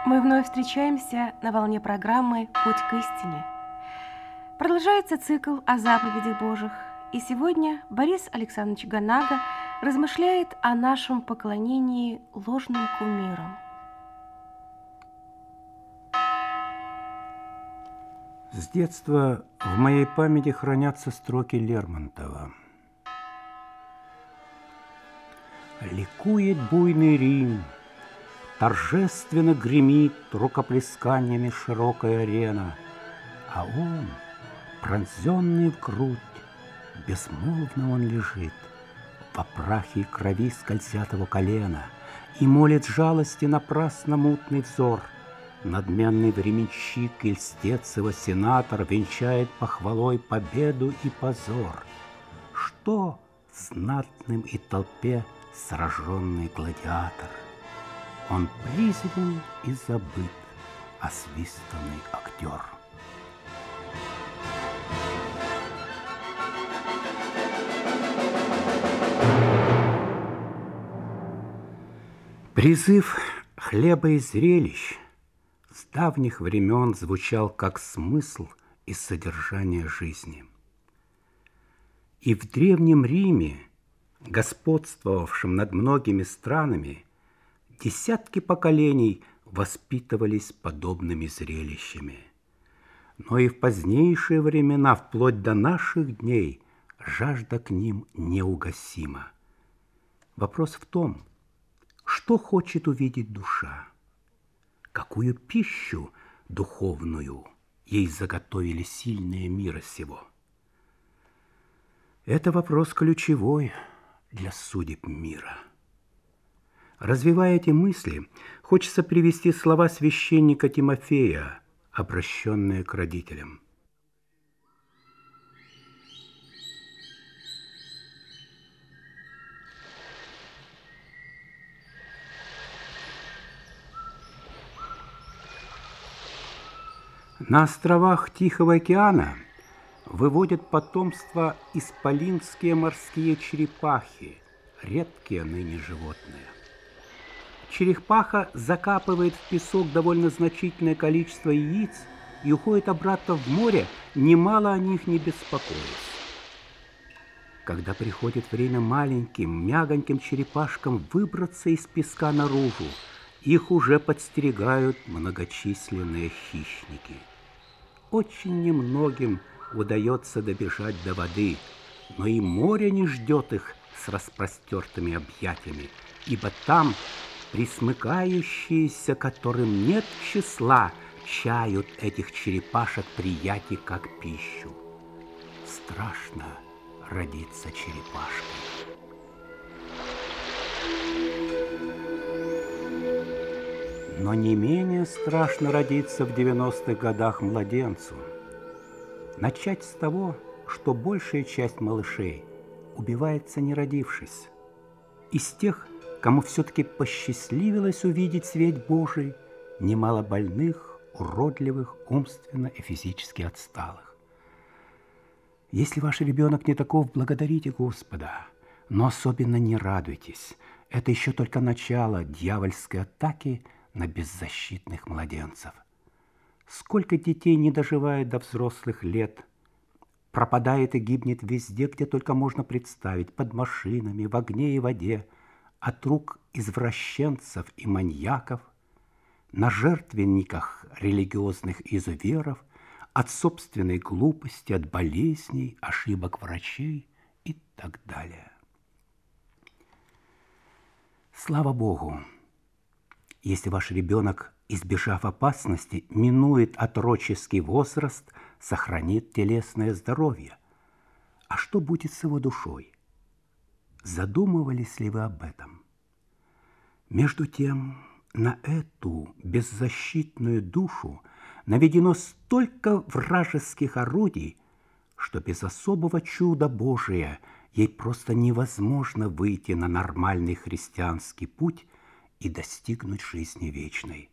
Мы вновь встречаемся на волне программы «Путь к истине». Продолжается цикл о заповедях Божьих, и сегодня Борис Александрович Ганага размышляет о нашем поклонении ложным кумирам. С детства в моей памяти хранятся строки Лермонтова. Ликует буйный Рим, торжественно гремит рукоплесканиями широкая арена, а он, пронзенный в грудь, безмолвно он лежит, во прахе и крови скользят его колена, и молит жалости напрасно мутный взор. Надменный временщик и льстец его сенатор венчает похвалой победу и позор. Что знатным и толпе сраженный гладиатор? Он призрен и забыт, освистанный актер. Призыв хлеба и зрелищ с давних времен звучал как смысл и содержание жизни. И в Древнем Риме, господствовавшем над многими странами, десятки поколений воспитывались подобными зрелищами. Но и в позднейшие времена, вплоть до наших дней, жажда к ним неугасима. Вопрос в том, что хочет увидеть душа, какую пищу духовную ей заготовили сильные мира сего. Это вопрос ключевой для судеб мира. Развивая эти мысли, хочется привести слова священника Тимофея, обращенные к родителям. На островах Тихого океана выводят потомство исполинские морские черепахи, редкие ныне животные. Черепаха закапывает в песок довольно значительное количество яиц и уходит обратно в море, немало о них не беспокоясь. Когда приходит время маленьким, мягоньким черепашкам выбраться из песка наружу, их уже подстерегают многочисленные хищники. Очень немногим удается добежать до воды, но и море не ждет их с распростертыми объятиями, ибо там присмыкающиеся, которым нет числа, чают этих черепашек приятий как пищу. Страшно родиться черепашкой. Но не менее страшно родиться в 90-х годах младенцу. Начать с того, что большая часть малышей убивается не родившись. Из тех, кому все-таки посчастливилось увидеть свет Божий, немало больных, уродливых, умственно и физически отсталых. Если ваш ребенок не таков, благодарите Господа, но особенно не радуйтесь. Это еще только начало дьявольской атаки на беззащитных младенцев. Сколько детей не доживает до взрослых лет, пропадает и гибнет везде, где только можно представить, под машинами, в огне и воде, от рук извращенцев и маньяков, на жертвенниках религиозных изуверов, от собственной глупости, от болезней, ошибок врачей и так далее. Слава Богу, если ваш ребенок, избежав опасности, минует отроческий возраст, сохранит телесное здоровье. А что будет с его душой? Задумывались ли вы об этом? Между тем, на эту беззащитную душу наведено столько вражеских орудий, что без особого чуда Божия ей просто невозможно выйти на нормальный христианский путь и достигнуть жизни вечной.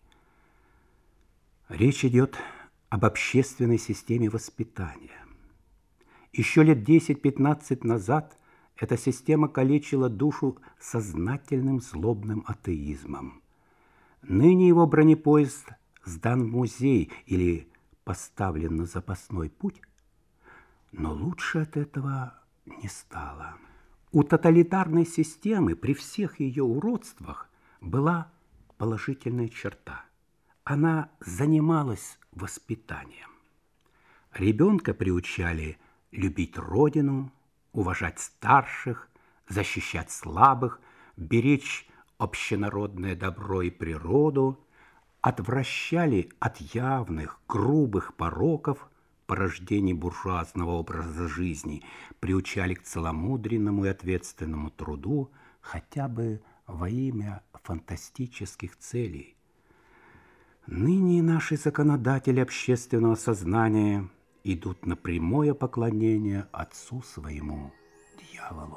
Речь идет об общественной системе воспитания. Еще лет 10-15 назад эта система калечила душу сознательным злобным атеизмом. Ныне его бронепоезд сдан в музей или поставлен на запасной путь, но лучше от этого не стало. У тоталитарной системы при всех ее уродствах была положительная черта. Она занималась воспитанием. Ребенка приучали любить родину, уважать старших, защищать слабых, беречь общенародное добро и природу, отвращали от явных, грубых пороков, порождений буржуазного образа жизни, приучали к целомудренному и ответственному труду хотя бы во имя фантастических целей. Ныне наши законодатели общественного сознания идут на прямое поклонение отцу своему, дьяволу.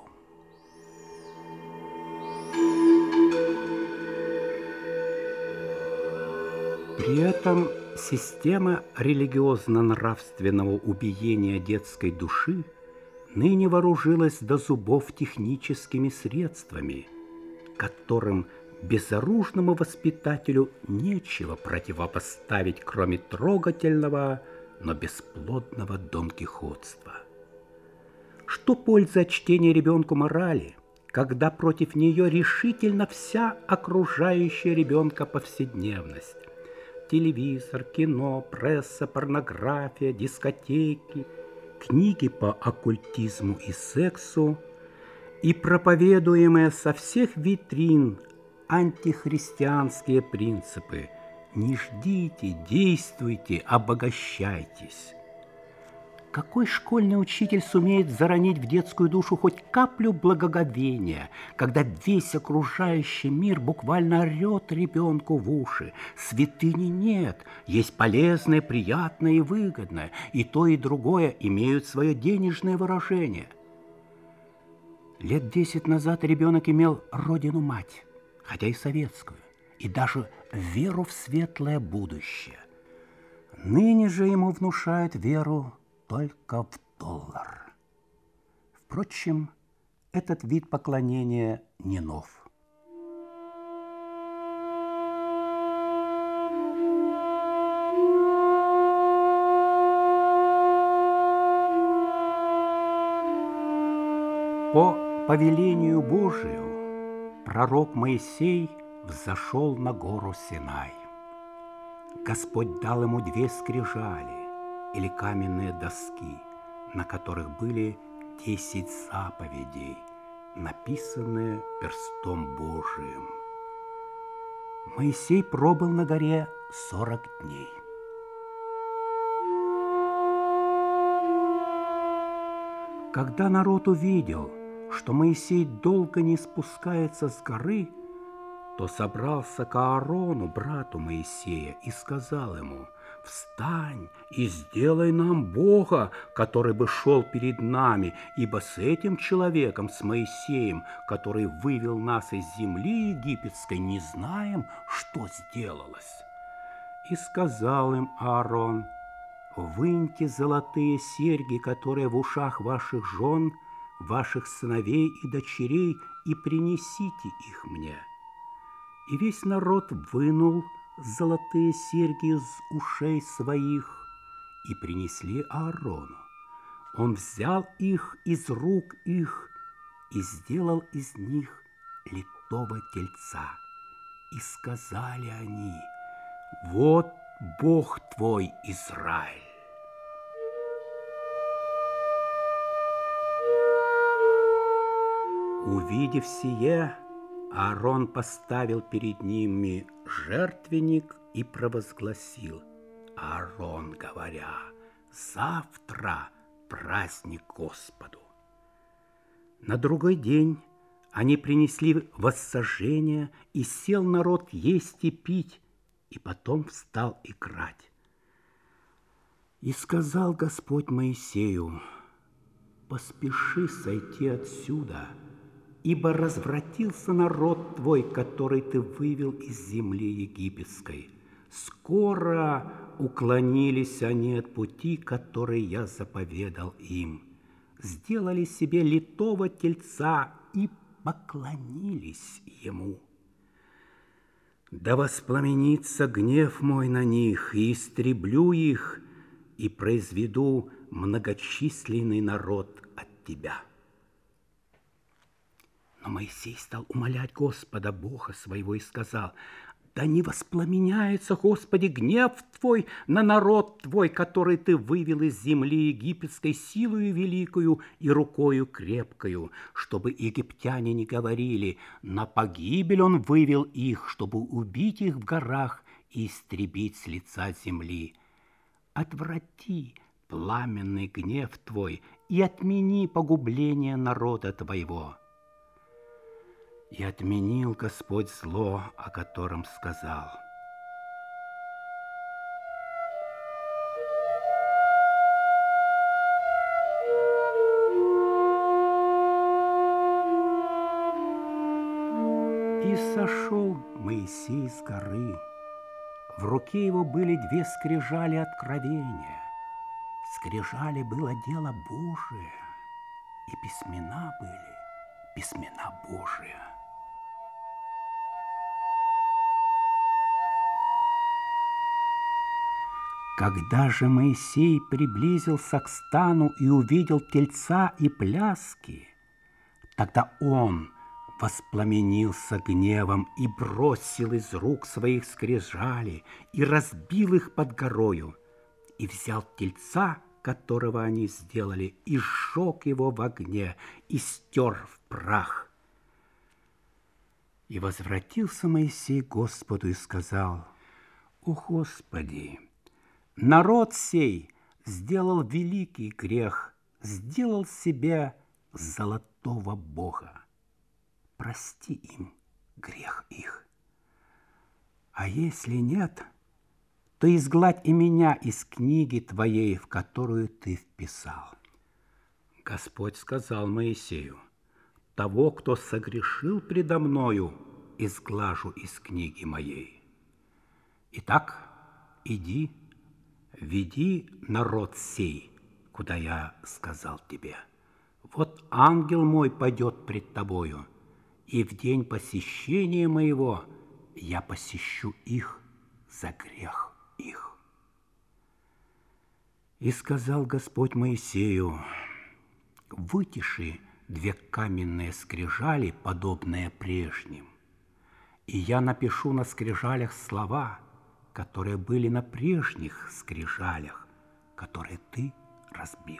При этом система религиозно-нравственного убиения детской души ныне вооружилась до зубов техническими средствами, которым безоружному воспитателю нечего противопоставить, кроме трогательного, но бесплодного донкихотства. Что польза от чтения ребенку морали, когда против нее решительно вся окружающая ребенка повседневность? Телевизор, кино, пресса, порнография, дискотеки, книги по оккультизму и сексу и проповедуемые со всех витрин антихристианские принципы. Не ждите, действуйте, обогащайтесь. Какой школьный учитель сумеет заронить в детскую душу хоть каплю благоговения, когда весь окружающий мир буквально орет ребенку в уши? Святыни нет, есть полезное, приятное и выгодное, и то, и другое имеют свое денежное выражение. Лет 10 назад ребенок имел родину-мать, хотя и советскую, и даже веру в светлое будущее. Ныне же ему внушают веру только в доллар. Впрочем, этот вид поклонения не нов. По повелению Божию пророк Моисей взошел на гору Синай. Господь дал ему 2 скрижали, или каменные доски, на которых были 10 заповедей, написанные перстом Божиим. Моисей пробыл на горе 40 дней. Когда народ увидел, что Моисей долго не спускается с горы, то собрался к Аарону, брату Моисея, и сказал ему: «Встань и сделай нам Бога, который бы шел перед нами, ибо с этим человеком, с Моисеем, который вывел нас из земли египетской, не знаем, что сделалось». И сказал им Аарон: «Выньте золотые серьги, которые в ушах ваших жен, ваших сыновей и дочерей, и принесите их мне». И весь народ вынул золотые серьги из ушей своих и принесли Аарону. Он взял их из рук их и сделал из них литого тельца. И сказали они: «Вот Бог твой, Израиль». Увидев сие, Аарон поставил перед ними жертвенник и провозгласил: «Аарон, говоря, завтра праздник Господу». На другой день они принесли воссожжение, и сел народ есть и пить, и потом встал играть. И сказал Господь Моисею: «Поспеши сойти отсюда, ибо развратился народ твой, который ты вывел из земли египетской. Скоро уклонились они от пути, который я заповедал им, сделали себе литого тельца и поклонились ему». Да воспламенится гнев мой на них, и истреблю их, и произведу многочисленный народ от тебя. Но Моисей стал умолять Господа, Бога своего, и сказал: да не воспламеняется, Господи, гнев Твой на народ Твой, который Ты вывел из земли египетской силою великою и рукою крепкою, чтобы египтяне не говорили: на погибель Он вывел их, чтобы убить их в горах и истребить с лица земли. Отврати пламенный гнев Твой и отмени погубление народа Твоего. И отменил Господь зло, о котором сказал. И сошел Моисей с горы. В руке его были две скрижали откровения. Скрижали было дело Божие, и письмена были письмена Божие. Когда же Моисей приблизился к стану и увидел тельца и пляски, тогда он воспламенился гневом и бросил из рук своих скрижали и разбил их под горою, и взял тельца, которого они сделали, и сжег его в огне, и стер в прах. И возвратился Моисей к Господу и сказал: «О Господи, народ сей сделал великий грех, сделал себе золотого бога. Прости им грех их. А если нет, то изгладь и меня из книги Твоей, в которую Ты вписал». Господь сказал Моисею: «Того, кто согрешил предо мною, изглажу из книги моей. Итак, иди, веди народ сей, куда я сказал тебе. Вот ангел мой пойдет пред тобою, и в день посещения моего я посещу их за грех их». И сказал Господь Моисею: «Вытиши две каменные скрижали, подобные прежним, и я напишу на скрижалях слова, которые были на прежних скрижалях, которые ты разбил».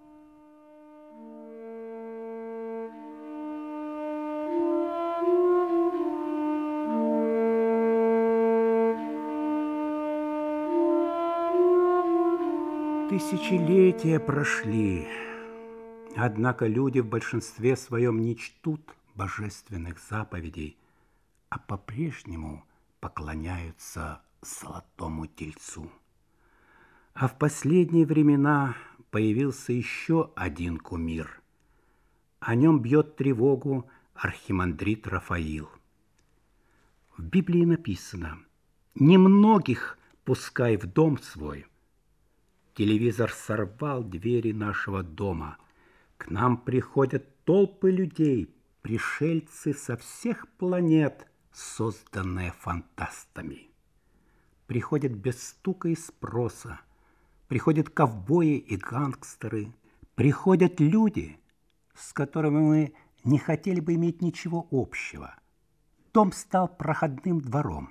Тысячелетия прошли, однако люди в большинстве своем не чтут божественных заповедей, а по-прежнему поклоняются золотому тельцу. А в последние времена появился еще один кумир. О нем бьет тревогу архимандрит Рафаил. В Библии написано: «Немногих пускай в дом свой». Телевизор сорвал двери нашего дома. К нам приходят толпы людей, пришельцы со всех планет, созданные фантастами. Приходят без стука и спроса, приходят ковбои и гангстеры, приходят люди, с которыми мы не хотели бы иметь ничего общего. Дом стал проходным двором.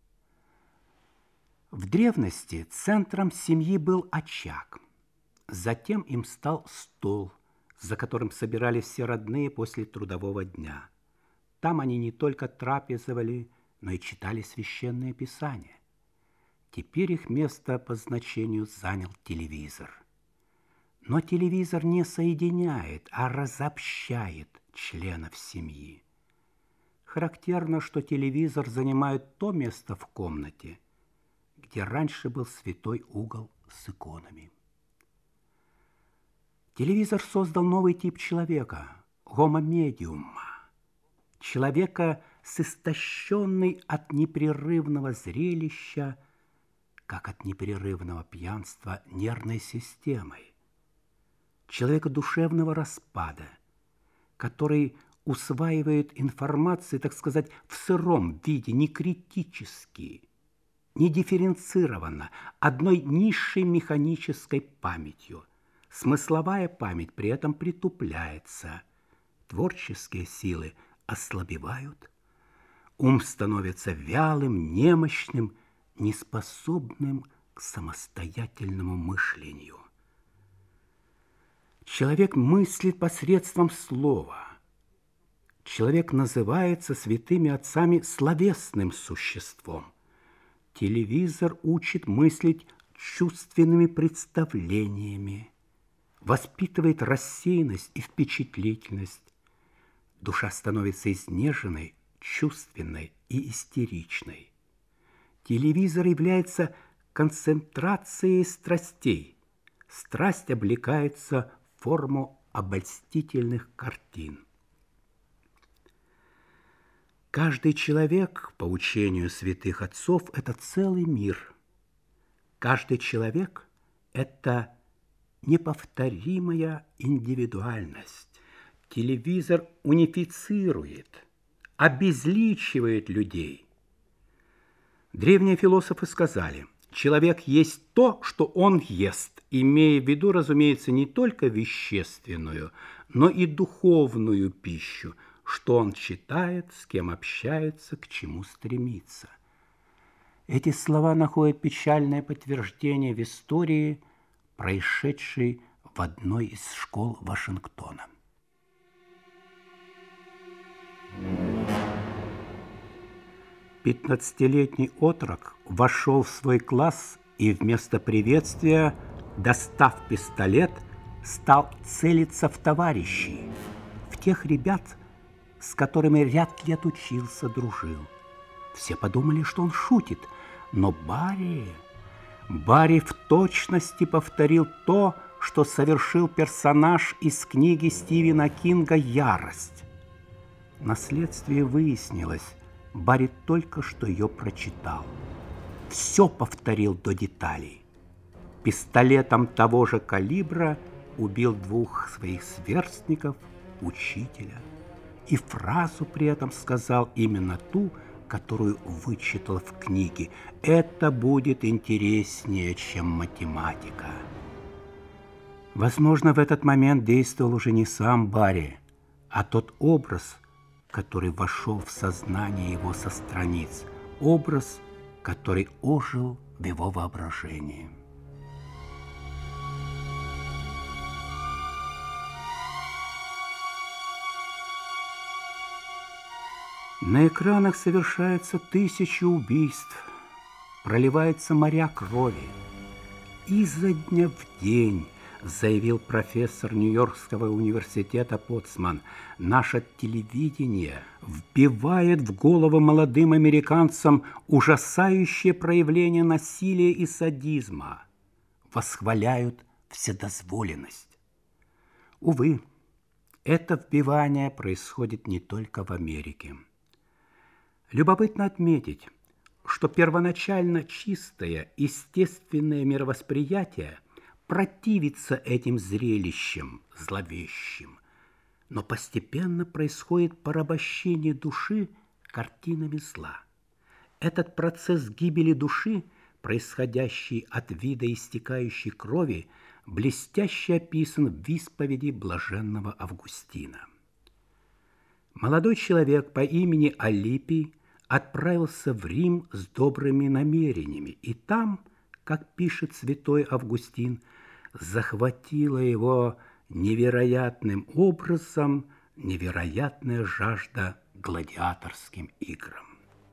В древности центром семьи был очаг. Затем им стал стол, за которым собирались все родные после трудового дня. Там они не только трапезовали, но и читали священное писание. Теперь их место по значению занял телевизор. Но телевизор не соединяет, а разобщает членов семьи. Характерно, что телевизор занимает то место в комнате, где раньше был святой угол с иконами. Телевизор создал новый тип человека – гомомедиума, человека с истощенной от непрерывного зрелища, как от непрерывного пьянства, нервной системой, человека душевного распада, который усваивает информацию, так сказать, в сыром виде, не критически, не дифференцированно, одной низшей механической памятью. Смысловая память при этом притупляется, творческие силы ослабевают, ум становится вялым, немощным, неспособным к самостоятельному мышлению. Человек мыслит посредством слова. Человек называется святыми отцами словесным существом. Телевизор учит мыслить чувственными представлениями, воспитывает рассеянность и впечатлительность. Душа становится изнеженной, чувственной и истеричной. Телевизор является концентрацией страстей. Страсть облекается в форму обольстительных картин. Каждый человек, по учению святых отцов, это целый мир. Каждый человек – это неповторимая индивидуальность. Телевизор унифицирует, обезличивает людей. Древние философы сказали, человек есть то, что он ест, имея в виду, разумеется, не только вещественную, но и духовную пищу, что он читает, с кем общается, к чему стремится. Эти слова находят печальное подтверждение в истории, происшедшей в одной из школ Вашингтона. Пятнадцатилетний отрок вошел в свой класс и вместо приветствия, достав пистолет, стал целиться в товарищей, в тех ребят, с которыми ряд лет учился, дружил. Все подумали, что он шутит, но Барри в точности повторил то, что совершил персонаж из книги Стивена Кинга «Ярость». На следствии выяснилось, Барри только что ее прочитал. Все повторил до деталей. Пистолетом того же калибра убил 2 своих сверстников, учителя. И фразу при этом сказал именно ту, которую вычитал в книге. Это будет интереснее, чем математика. Возможно, в этот момент действовал уже не сам Барри, а тот образ, который вошел в сознание его со страниц, образ, который ожил в его воображении. На экранах совершаются 1000 убийств, проливаются моря крови. Изо дня в день, заявил профессор Нью-Йоркского университета Потцман, наше телевидение вбивает в голову молодым американцам ужасающее проявление насилия и садизма, восхваляют вседозволенность. Увы, это вбивание происходит не только в Америке. Любопытно отметить, что первоначально чистое, естественное мировосприятие противится этим зрелищам зловещим, но постепенно происходит порабощение души картинами зла. Этот процесс гибели души, происходящий от вида истекающей крови, блестяще описан в исповеди блаженного Августина. Молодой человек по имени Алипий отправился в Рим с добрыми намерениями, и там, как пишет святой Августин, захватила его невероятным образом невероятная жажда к гладиаторским играм.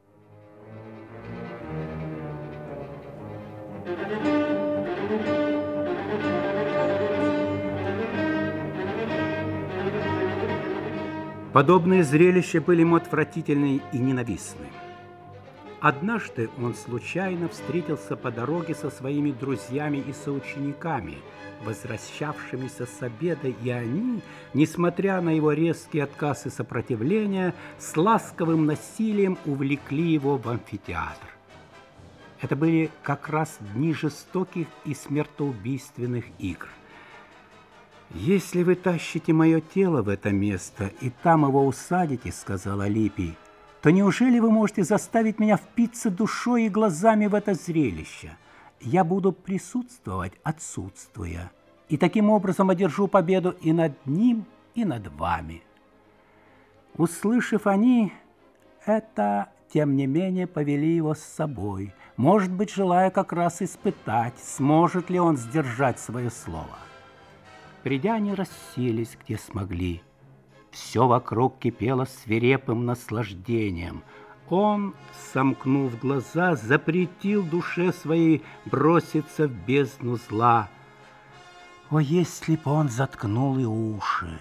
Подобные зрелища были ему отвратительны и ненавистны. Однажды он случайно встретился по дороге со своими друзьями и соучениками, возвращавшимися с обеда, и они, несмотря на его резкий отказ и сопротивление, с ласковым насилием увлекли его в амфитеатр. Это были как раз дни жестоких и смертоубийственных игр. «Если вы тащите мое тело в это место и там его усадите, — сказала Липий, — то неужели вы можете заставить меня впиться душой и глазами в это зрелище? Я буду присутствовать, отсутствуя, и таким образом одержу победу и над ним, и над вами». Услышав они это, тем не менее повели его с собой, может быть, желая как раз испытать, сможет ли он сдержать свое слово. Придя, они расселись, где смогли. Все вокруг кипело свирепым наслаждением. Он, сомкнув глаза, запретил душе своей броситься в бездну зла. О, если б он заткнул и уши!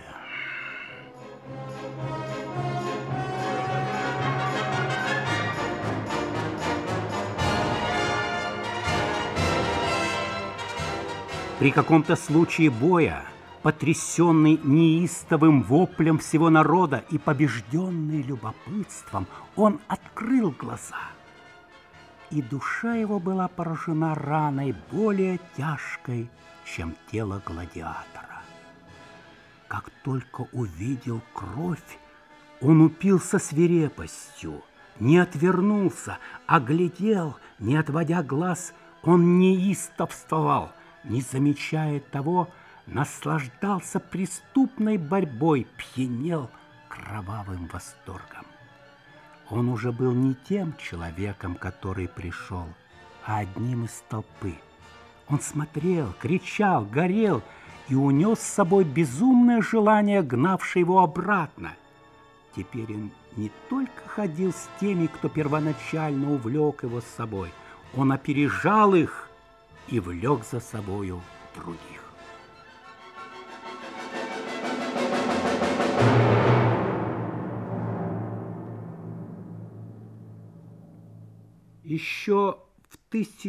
При каком-то случае боя, потрясенный неистовым воплем всего народа и побежденный любопытством, он открыл глаза. И душа его была поражена раной более тяжкой, чем тело гладиатора. Как только увидел кровь, он упился свирепостью, не отвернулся, а глядел, не отводя глаз, он неистовствовал, не замечая того, наслаждался преступной борьбой, пьянел кровавым восторгом. Он уже был не тем человеком, который пришел, а одним из толпы. Он смотрел, кричал, горел и унес с собой безумное желание, гнавшее его обратно. Теперь он не только ходил с теми, кто первоначально увлек его с собой, он опережал их и влек за собою других. Еще в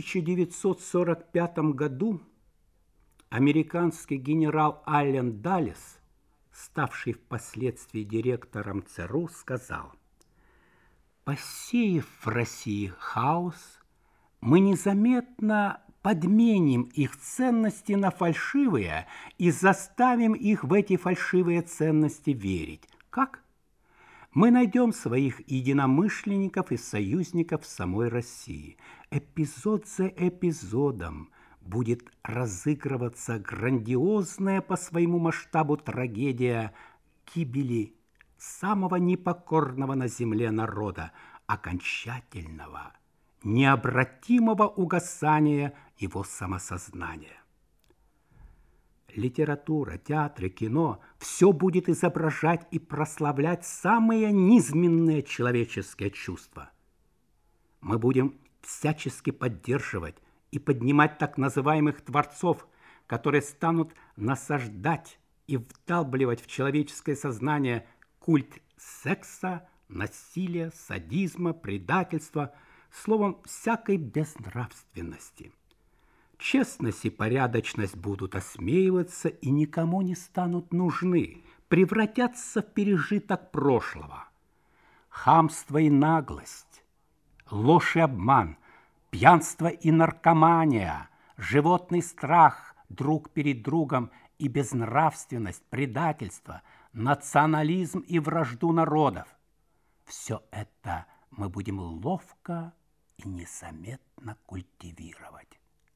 1945 году американский генерал Аллен Даллес, ставший впоследствии директором ЦРУ, сказал: «Посеяв в России хаос, мы незаметно подменим их ценности на фальшивые и заставим их в эти фальшивые ценности верить. Как? Мы найдем своих единомышленников и союзников в самой России. Эпизод за эпизодом будет разыгрываться грандиозная по своему масштабу трагедия гибели самого непокорного на земле народа, окончательного, необратимого угасания его самосознания. Литература, театры, кино – все будет изображать и прославлять самые низменные человеческие чувства. Мы будем всячески поддерживать и поднимать так называемых творцов, которые станут насаждать и вдалбливать в человеческое сознание культ секса, насилия, садизма, предательства, словом, всякой безнравственности. Честность и порядочность будут осмеиваться и никому не станут нужны, превратятся в пережиток прошлого. Хамство и наглость, ложь и обман, пьянство и наркомания, животный страх друг перед другом и безнравственность, предательство, национализм и вражду народов – все это мы будем ловко и незаметно культивировать.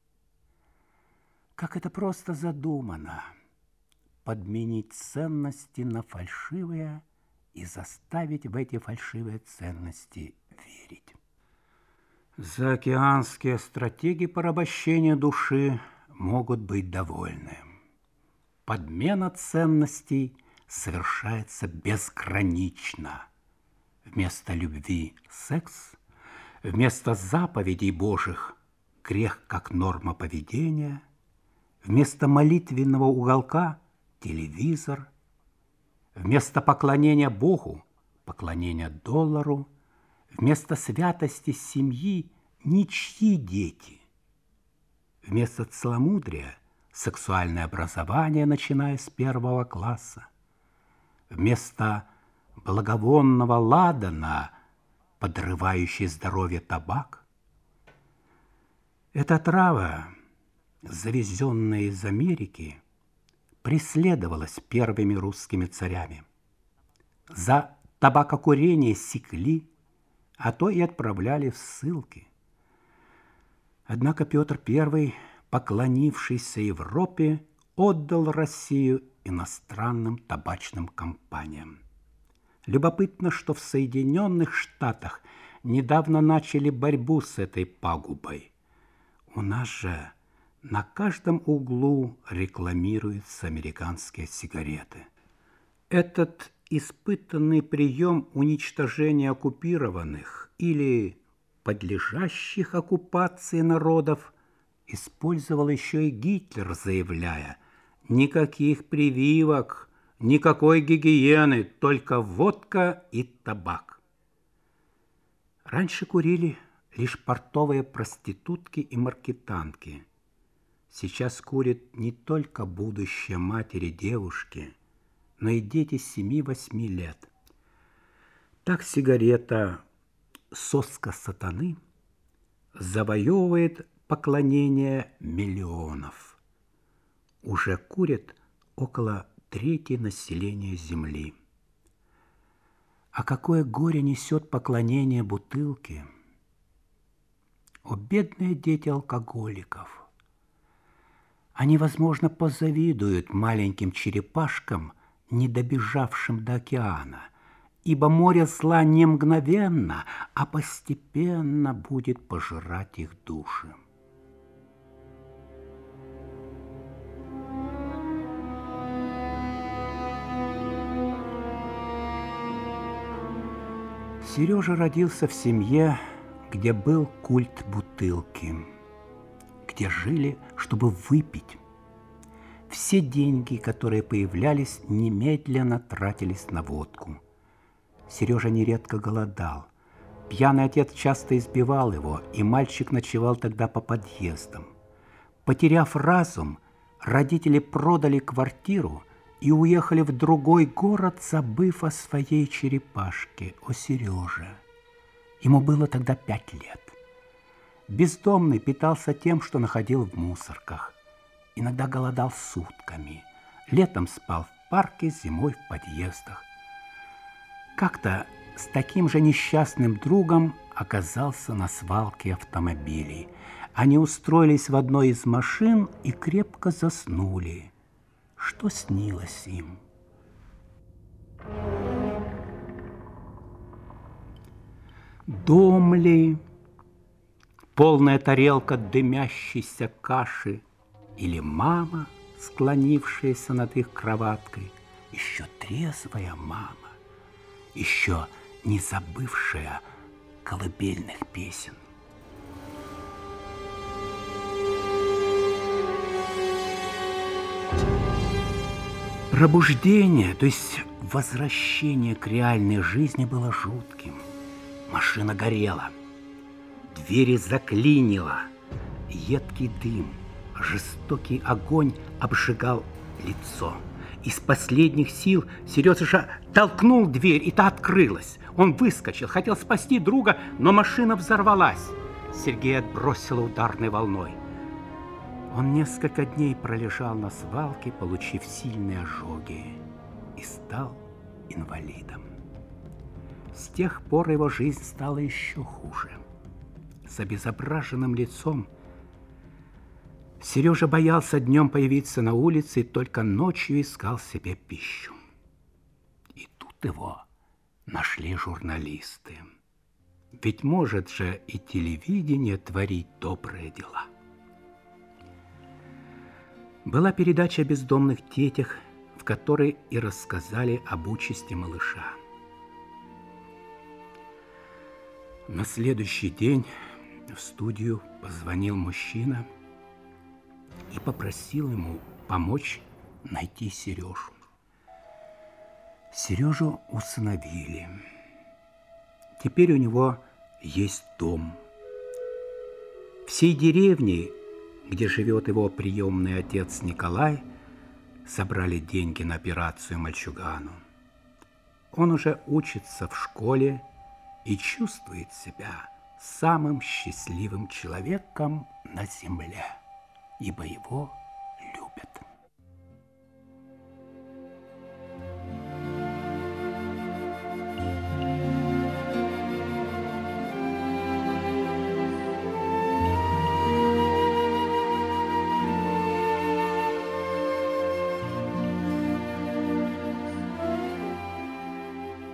Как это просто задумано – подменить ценности на фальшивые и заставить в эти фальшивые ценности верить. Заокеанские стратеги порабощения души могут быть довольны. Подмена ценностей совершается безгранично. Вместо любви – секс, вместо заповедей Божьих – грех как норма поведения, вместо молитвенного уголка – телевизор, вместо поклонения Богу – поклонение доллару, вместо святости семьи – ничьи дети, вместо целомудрия – сексуальное образование, начиная с 1 класса, вместо благовонного ладана – подрывающий здоровье табак. Эта трава, завезенная из Америки, преследовалась первыми русскими царями. За табакокурение секли, а то и отправляли в ссылки. Однако Петр I, поклонившийся Европе, отдал Россию иностранным табачным компаниям. Любопытно, что в Соединенных Штатах недавно начали борьбу с этой пагубой. У нас же на каждом углу рекламируются американские сигареты. Этот испытанный прием уничтожения оккупированных или подлежащих оккупации народов использовал еще и Гитлер, заявляя: никаких прививок, никакой гигиены, только водка и табак. Раньше курили лишь портовые проститутки и маркетантки. Сейчас курят не только будущие матери девушки, но и дети 7-8 лет. Так сигарета «Соска сатаны» завоевывает поклонение миллионов. Уже курят около трети населения Земли. А какое горе несет поклонение бутылке? О, бедные дети алкоголиков! Они, возможно, позавидуют маленьким черепашкам, не добежавшим до океана, ибо море зла не мгновенно, а постепенно будет пожирать их души. Сережа родился в семье, где был культ бутылки, где жили, чтобы выпить. Все деньги, которые появлялись, немедленно тратились на водку. Сережа нередко голодал. Пьяный отец часто избивал его, и мальчик ночевал тогда по подъездам. Потеряв разум, родители продали квартиру и уехали в другой город, забыв о своей черепашке, о Сереже. Ему было тогда 5 лет. Бездомный питался тем, что находил в мусорках. Иногда голодал сутками. Летом спал в парке, зимой в подъездах. Как-то с таким же несчастным другом оказался на свалке автомобилей. Они устроились в одной из машин и крепко заснули. Что снилось им? Дом ли, полная тарелка дымящейся каши, или мама, склонившаяся над их кроваткой, еще трезвая мама, еще не забывшая колыбельных песен. Пробуждение, то есть возвращение к реальной жизни, было жутким. Машина горела, двери заклинило, едкий дым, жестокий огонь обжигал лицо. Из последних сил Сережа толкнул дверь, и та открылась. Он выскочил, хотел спасти друга, но машина взорвалась. Сергея отбросило ударной волной. Он несколько дней пролежал на свалке, получив сильные ожоги, и стал инвалидом. С тех пор его жизнь стала еще хуже. С обезображенным лицом Сережа боялся днем появиться на улице и только ночью искал себе пищу. И тут его нашли журналисты. Ведь может же и телевидение творить добрые дела. Была передача о бездомных детях, в которой и рассказали об участи малыша. На следующий день в студию позвонил мужчина и попросил ему помочь найти Сережу. Сережу усыновили. Теперь у него есть дом. Всей деревни, где живет его приемный отец Николай, собрали деньги на операцию мальчугану. Он уже учится в школе и чувствует себя самым счастливым человеком на земле, ибо его любят.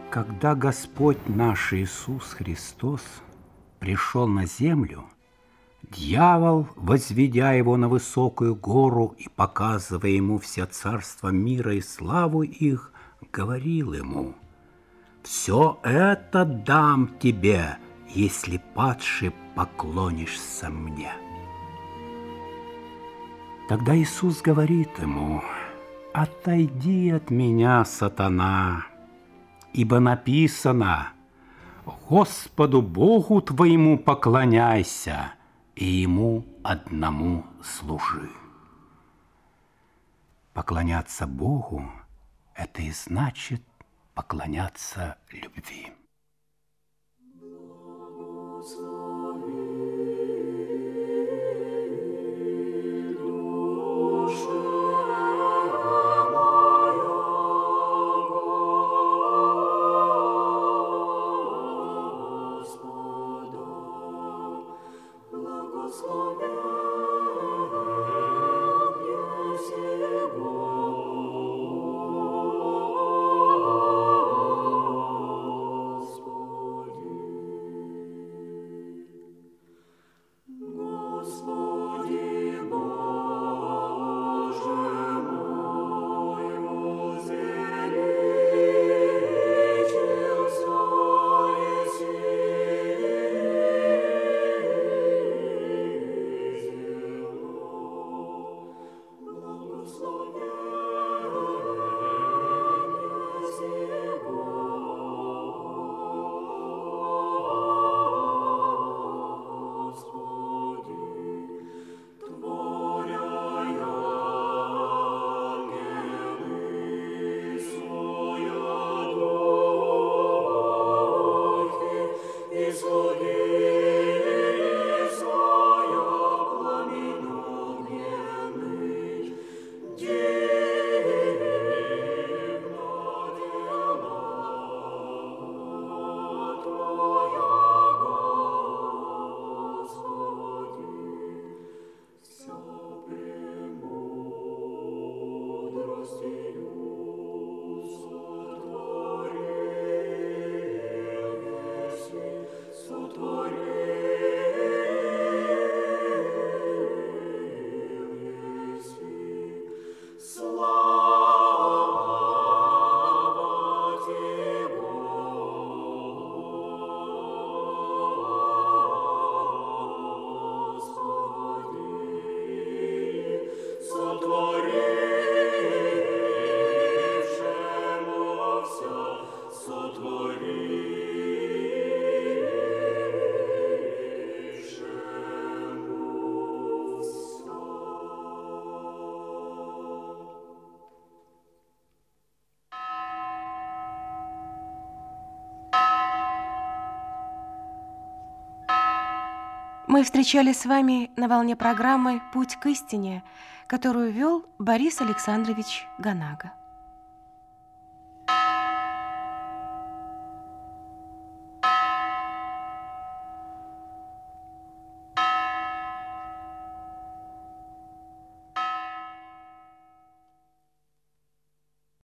Когда Господь наш Иисус Христос пришел на землю, дьявол, возведя его на высокую гору и показывая ему все царства мира и славу их, говорил ему: «Все это дам тебе, если, падший, поклонишься мне». Тогда Иисус говорит ему: «Отойди от меня, сатана, ибо написано: Господу Богу твоему поклоняйся и Ему одному служи». Поклоняться Богу – это и значит поклоняться любви. Мы встречались с вами на волне программы «Путь к истине», которую вел Борис Александрович Ганага.